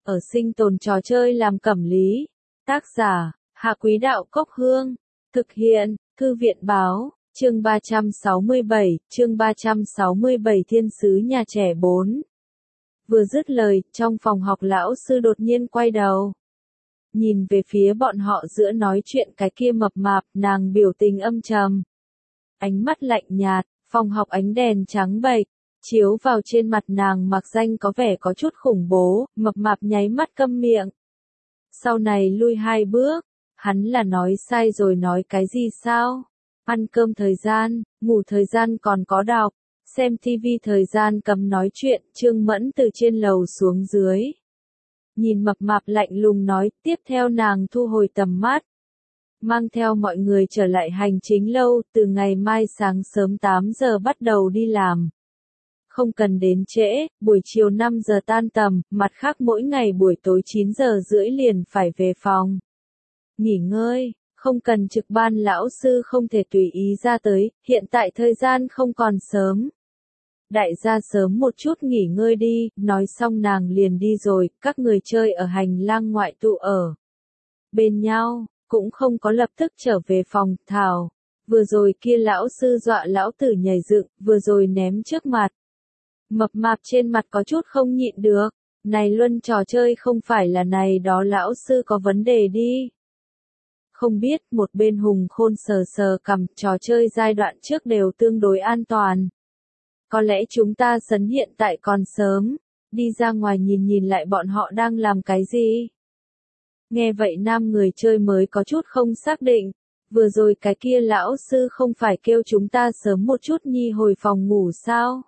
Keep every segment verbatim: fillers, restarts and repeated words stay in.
ở sinh tồn trò chơi làm cẩm lý. Tác giả, Hạ Quý Đạo Cốc Hương. Thực hiện, Thư viện Báo, chương ba trăm sáu mươi bảy, chương ba trăm sáu mươi bảy Thiên sứ nhà trẻ bốn. Vừa dứt lời, trong phòng học lão sư đột nhiên quay đầu. Nhìn về phía bọn họ giữa nói chuyện cái kia mập mạp, nàng biểu tình âm trầm. Ánh mắt lạnh nhạt, phòng học ánh đèn trắng bệch, chiếu vào trên mặt nàng mặc danh có vẻ có chút khủng bố, mập mạp nháy mắt câm miệng. Sau này lui hai bước, hắn là nói sai rồi nói cái gì sao? Ăn cơm thời gian, ngủ thời gian còn có đọc, xem tivi thời gian cấm nói chuyện, Trương Mẫn từ trên lầu xuống dưới. Nhìn mập mạp lạnh lùng nói, tiếp theo nàng thu hồi tầm mắt. Mang theo mọi người trở lại hành chính lâu, từ ngày mai sáng sớm tám giờ bắt đầu đi làm. Không cần đến trễ, buổi chiều năm giờ tan tầm, mặt khác mỗi ngày buổi tối chín giờ rưỡi liền phải về phòng. Nghỉ ngơi, không cần trực ban lão sư không thể tùy ý ra tới, hiện tại thời gian không còn sớm. Đại gia sớm một chút nghỉ ngơi đi, nói xong nàng liền đi rồi, các người chơi ở hành lang ngoại tụ ở bên nhau, cũng không có lập tức trở về phòng, thảo. Vừa rồi kia lão sư dọa lão tử nhảy dựng, vừa rồi ném trước mặt. Mập mạp trên mặt có chút không nhịn được, này luân trò chơi không phải là này đó lão sư có vấn đề đi. Không biết, một bên Hùng Khôn sờ sờ cằm, trò chơi giai đoạn trước đều tương đối an toàn. Có lẽ chúng ta sấn hiện tại còn sớm, đi ra ngoài nhìn nhìn lại bọn họ đang làm cái gì. Nghe vậy nam người chơi mới có chút không xác định, vừa rồi cái kia lão sư không phải kêu chúng ta sớm một chút nhi hồi phòng ngủ sao?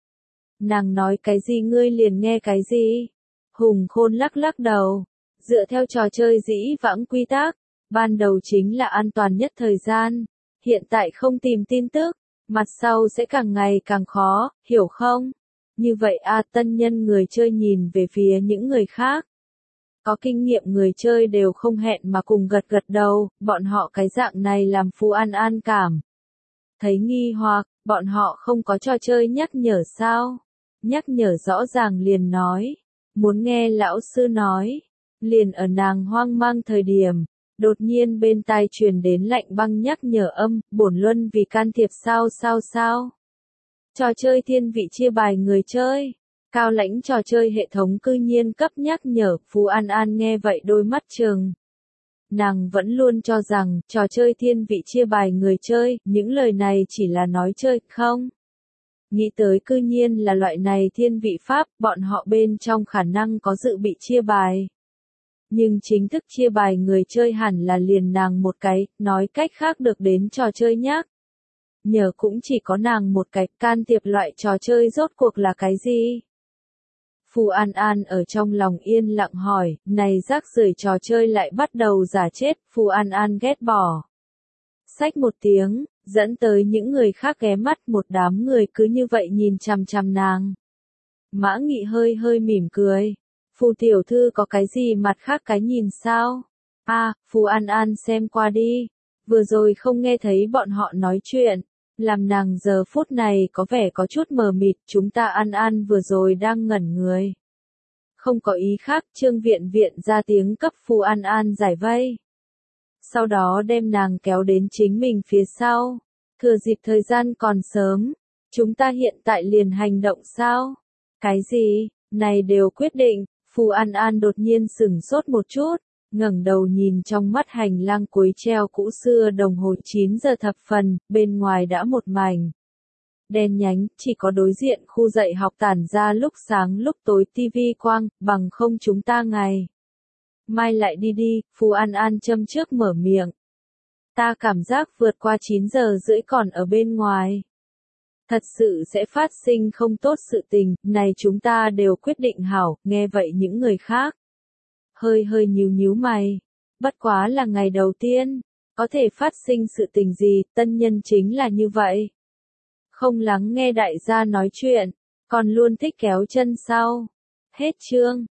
Nàng nói cái gì ngươi liền nghe cái gì? Hùng Khôn lắc lắc đầu, dựa theo trò chơi dĩ vãng quy tắc, ban đầu chính là an toàn nhất thời gian, hiện tại không tìm tin tức, mặt sau sẽ càng ngày càng khó, hiểu không? Như vậy a tân nhân người chơi nhìn về phía những người khác. Có kinh nghiệm người chơi đều không hẹn mà cùng gật gật đầu, bọn họ cái dạng này làm Phù An An cảm. Thấy nghi hoặc, bọn họ không có trò chơi nhắc nhở sao? Nhắc nhở rõ ràng liền nói, muốn nghe lão sư nói, liền ở nàng hoang mang thời điểm. Đột nhiên bên tai truyền đến lạnh băng nhắc nhở âm, bổn luân vì can thiệp sao sao sao. Trò chơi thiên vị chia bài người chơi. Cao lãnh trò chơi hệ thống cư nhiên cấp nhắc nhở, Phù An An nghe vậy đôi mắt trừng. Nàng vẫn luôn cho rằng, trò chơi thiên vị chia bài người chơi, những lời này chỉ là nói chơi, không? Nghĩ tới cư nhiên là loại này thiên vị pháp, bọn họ bên trong khả năng có dự bị chia bài. Nhưng chính thức chia bài người chơi hẳn là liền nàng một cái, nói cách khác được đến trò chơi nhắc. Nhờ cũng chỉ có nàng một cái, can thiệp loại trò chơi rốt cuộc là cái gì? Phù An An ở trong lòng yên lặng hỏi, này rác rưởi trò chơi lại bắt đầu giả chết, Phù An An ghét bỏ. Xách một tiếng, dẫn tới những người khác ghé mắt, một đám người cứ như vậy nhìn chằm chằm nàng. Mã Nghị hơi hơi mỉm cười. Phù tiểu thư có cái gì mặt khác cái nhìn sao? A, à, Phù An An xem qua đi. Vừa rồi không nghe thấy bọn họ nói chuyện. Làm nàng giờ phút này có vẻ có chút mờ mịt, chúng ta An An vừa rồi đang ngẩn người. Không có ý khác, Trương Viện Viện ra tiếng cấp Phù An An giải vây. Sau đó đem nàng kéo đến chính mình phía sau. Thừa dịp thời gian còn sớm, chúng ta hiện tại liền hành động sao? Cái gì? Này đều quyết định. Phù An An đột nhiên sửng sốt một chút, ngẩng đầu nhìn trong mắt hành lang cuối treo cũ xưa đồng hồ chín giờ thập phần, bên ngoài đã một mảnh đen nhánh, chỉ có đối diện khu dạy học tản ra lúc sáng lúc tối tivi quang, bằng không chúng ta ngày mai lại đi đi, Phù An An châm trước mở miệng. Ta cảm giác vượt qua chín giờ rưỡi còn ở bên ngoài. Thật sự sẽ phát sinh không tốt sự tình, này chúng ta đều quyết định hảo, nghe vậy những người khác. Hơi hơi nhíu nhíu mày, bất quá là ngày đầu tiên, có thể phát sinh sự tình gì, tân nhân chính là như vậy. Không lắng nghe đại gia nói chuyện, còn luôn thích kéo chân sau. Hết chương.